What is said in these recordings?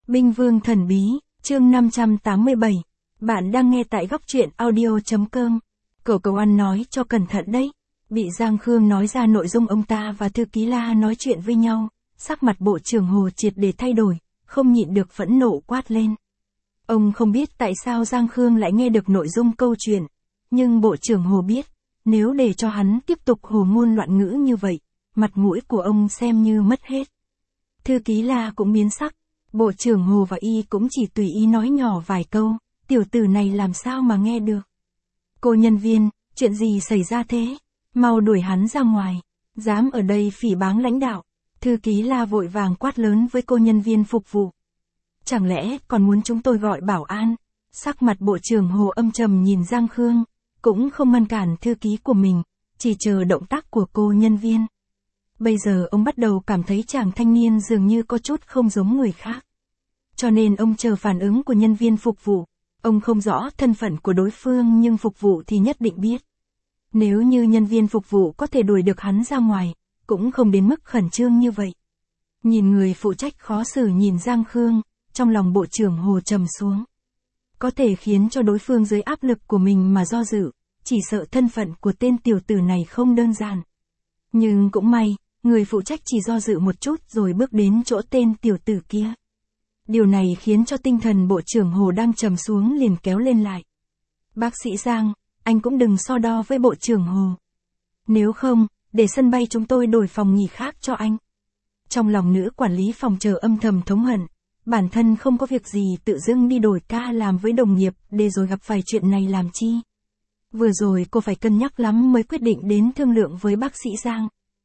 Binh Vương Thần Bí, chương 587. Bạn đang nghe tại góc truyện audio.com. Cậu ăn nói cho cẩn thận đấy. Bị Giang Khương nói ra nội dung ông ta và thư ký La nói chuyện với nhau, sắc mặt Bộ trưởng Hồ triệt để thay đổi, không nhịn được phẫn nộ quát lên. Ông không biết tại sao Giang Khương lại nghe được nội dung câu chuyện, nhưng Bộ trưởng Hồ biết, nếu để cho hắn tiếp tục hồ ngôn loạn ngữ như vậy, mặt mũi của ông xem như mất hết. Thư ký La cũng biến sắc, Bộ trưởng Hồ và Y cũng chỉ tùy ý nói nhỏ vài câu, tiểu tử này làm sao mà nghe được. Cô nhân viên, chuyện gì xảy ra thế? Mau đuổi hắn ra ngoài, dám ở đây phỉ báng lãnh đạo. Thư ký La vội vàng quát lớn với cô nhân viên phục vụ. Chẳng lẽ còn muốn chúng tôi gọi bảo an? Sắc mặt Bộ trưởng Hồ âm trầm nhìn Giang Khương, cũng không ngăn cản thư ký của mình, chỉ chờ động tác của cô nhân viên. Bây giờ ông bắt đầu cảm thấy chàng thanh niên dường như có chút không giống người khác. Cho nên ông chờ phản ứng của nhân viên phục vụ. Ông không rõ thân phận của đối phương nhưng phục vụ thì nhất định biết. Nếu như nhân viên phục vụ có thể đuổi được hắn ra ngoài, cũng không đến mức khẩn trương như vậy. Nhìn người phụ trách khó xử nhìn Giang Khương, trong lòng Bộ trưởng Hồ trầm xuống. Có thể khiến cho đối phương dưới áp lực của mình mà do dự, chỉ sợ thân phận của tên tiểu tử này không đơn giản. Nhưng cũng may, người phụ trách chỉ do dự một chút rồi bước đến chỗ tên tiểu tử kia. Điều này khiến cho tinh thần Bộ trưởng Hồ đang trầm xuống liền kéo lên lại. Bác sĩ Giang, anh cũng đừng so đo với Bộ trưởng Hồ. Nếu không, để sân bay chúng tôi đổi phòng nghỉ khác cho anh. Trong lòng nữ quản lý phòng chờ âm thầm thống hận, bản thân không có việc gì tự dưng đi đổi ca làm với đồng nghiệp để rồi gặp phải chuyện này làm chi. Vừa rồi cô phải cân nhắc lắm mới quyết định đến thương lượng với bác sĩ Giang.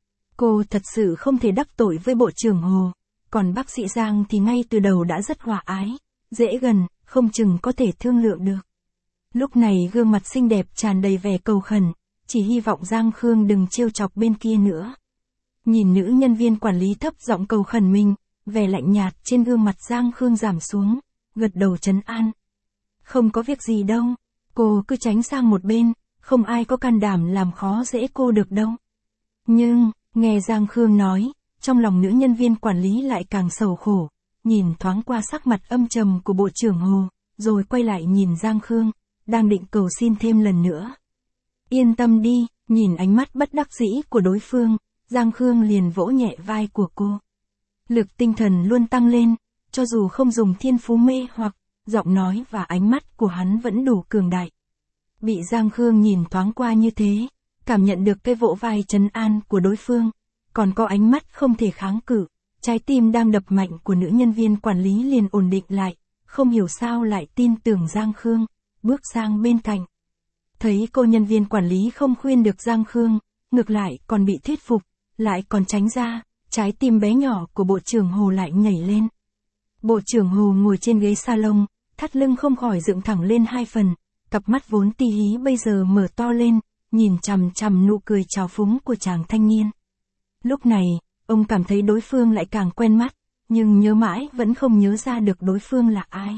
Cô thật sự không thể đắc tội với Bộ trưởng Hồ, còn bác sĩ Giang thì ngay từ đầu đã rất hòa ái, dễ gần, không chừng có thể thương lượng được. Lúc này gương mặt xinh đẹp tràn đầy vẻ cầu khẩn, chỉ hy vọng Giang Khương đừng trêu chọc bên kia nữa. Nhìn nữ nhân viên quản lý thấp giọng cầu khẩn mình, vẻ lạnh nhạt trên gương mặt Giang Khương giảm xuống, gật đầu trấn an. Không có việc gì đâu, cô cứ tránh sang một bên, không ai có can đảm làm khó dễ cô được đâu. Nhưng, nghe Giang Khương nói, trong lòng nữ nhân viên quản lý lại càng sầu khổ, nhìn thoáng qua sắc mặt âm trầm của Bộ trưởng Hồ, rồi quay lại nhìn Giang Khương, đang định cầu xin thêm lần nữa. Yên tâm đi, nhìn ánh mắt bất đắc dĩ của đối phương, Giang Khương liền vỗ nhẹ vai của cô. Lực tinh thần luôn tăng lên, cho dù không dùng thiên phú mê hoặc, giọng nói và ánh mắt của hắn vẫn đủ cường đại. Bị Giang Khương nhìn thoáng qua như thế, cảm nhận được cái vỗ vai trấn an của đối phương, còn có ánh mắt không thể kháng cự, trái tim đang đập mạnh của nữ nhân viên quản lý liền ổn định lại, không hiểu sao lại tin tưởng Giang Khương, bước sang bên cạnh. Thấy cô nhân viên quản lý không khuyên được Giang Khương, ngược lại còn bị thuyết phục, lại còn tránh ra, trái tim bé nhỏ của Bộ trưởng Hồ lại nhảy lên. Bộ trưởng Hồ ngồi trên ghế salon, thắt lưng không khỏi dựng thẳng lên hai phần, cặp mắt vốn ti hí bây giờ mở to lên, nhìn chằm chằm nụ cười trào phúng của chàng thanh niên. Lúc này, ông cảm thấy đối phương lại càng quen mắt, nhưng nhớ mãi vẫn không nhớ ra được đối phương là ai.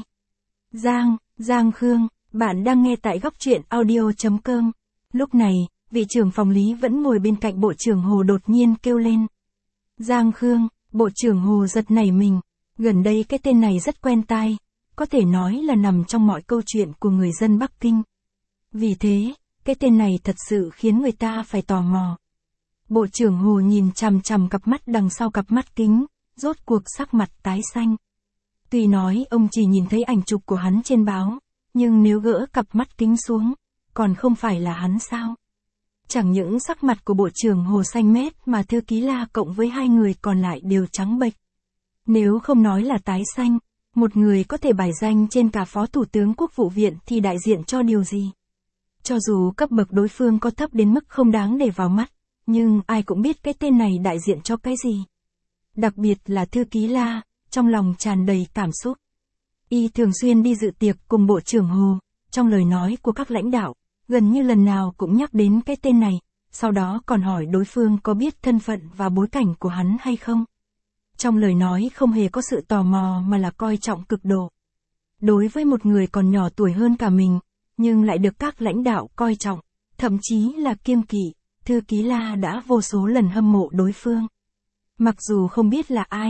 Giang Khương, bạn đang nghe tại góc truyện audio.com. Lúc này, vị trưởng phòng lý vẫn ngồi bên cạnh Bộ trưởng Hồ đột nhiên kêu lên. Giang Khương, Bộ trưởng Hồ giật nảy mình, gần đây cái tên này rất quen tai, có thể nói là nằm trong mọi câu chuyện của người dân Bắc Kinh. Vì thế, cái tên này thật sự khiến người ta phải tò mò. Bộ trưởng Hồ nhìn chằm chằm cặp mắt đằng sau cặp mắt kính, rốt cuộc sắc mặt tái xanh. Tuy nói ông chỉ nhìn thấy ảnh chụp của hắn trên báo, nhưng nếu gỡ cặp mắt kính xuống, còn không phải là hắn sao? Chẳng những sắc mặt của Bộ trưởng Hồ xanh mét mà thư ký La cộng với hai người còn lại đều trắng bệch. Nếu không nói là tái xanh, một người có thể bài danh trên cả Phó Thủ tướng Quốc vụ viện thì đại diện cho điều gì? Cho dù cấp bậc đối phương có thấp đến mức không đáng để vào mắt, nhưng ai cũng biết cái tên này đại diện cho cái gì. Đặc biệt là thư ký La, trong lòng tràn đầy cảm xúc. Y thường xuyên đi dự tiệc cùng Bộ trưởng Hồ, trong lời nói của các lãnh đạo, gần như lần nào cũng nhắc đến cái tên này, sau đó còn hỏi đối phương có biết thân phận và bối cảnh của hắn hay không. Trong lời nói không hề có sự tò mò mà là coi trọng cực độ. Đối với một người còn nhỏ tuổi hơn cả mình, nhưng lại được các lãnh đạo coi trọng, thậm chí là kiêng kỵ, thư ký La đã vô số lần hâm mộ đối phương. Mặc dù không biết là ai,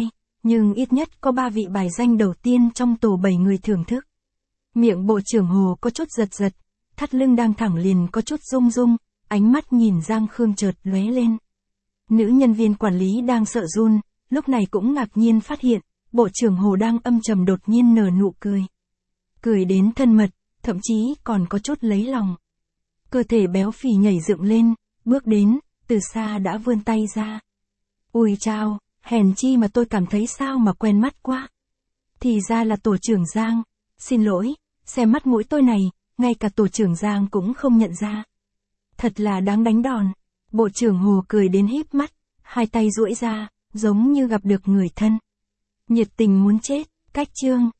Nhưng ít nhất có 3 vị bài danh đầu tiên trong tổ 7 người thưởng thức. Miệng Bộ trưởng Hồ có chút giật giật, thắt lưng đang thẳng liền có chút rung rung, ánh mắt nhìn Giang Khương chợt lóe lên. Nữ nhân viên quản lý đang sợ run, lúc này cũng ngạc nhiên phát hiện, Bộ trưởng Hồ đang âm trầm đột nhiên nở nụ cười. Cười đến thân mật, thậm chí còn có chút lấy lòng. Cơ thể béo phì nhảy dựng lên, bước đến, từ xa đã vươn tay ra. Ui chao, hèn chi mà tôi cảm thấy sao mà quen mắt quá. Thì ra là tổ trưởng Giang, xin lỗi, xem mắt mũi tôi này, ngay cả tổ trưởng Giang cũng không nhận ra. Thật là đáng đánh đòn. Bộ trưởng Hồ cười đến híp mắt, hai tay duỗi ra, giống như gặp được người thân. Nhiệt tình muốn chết, cách chương.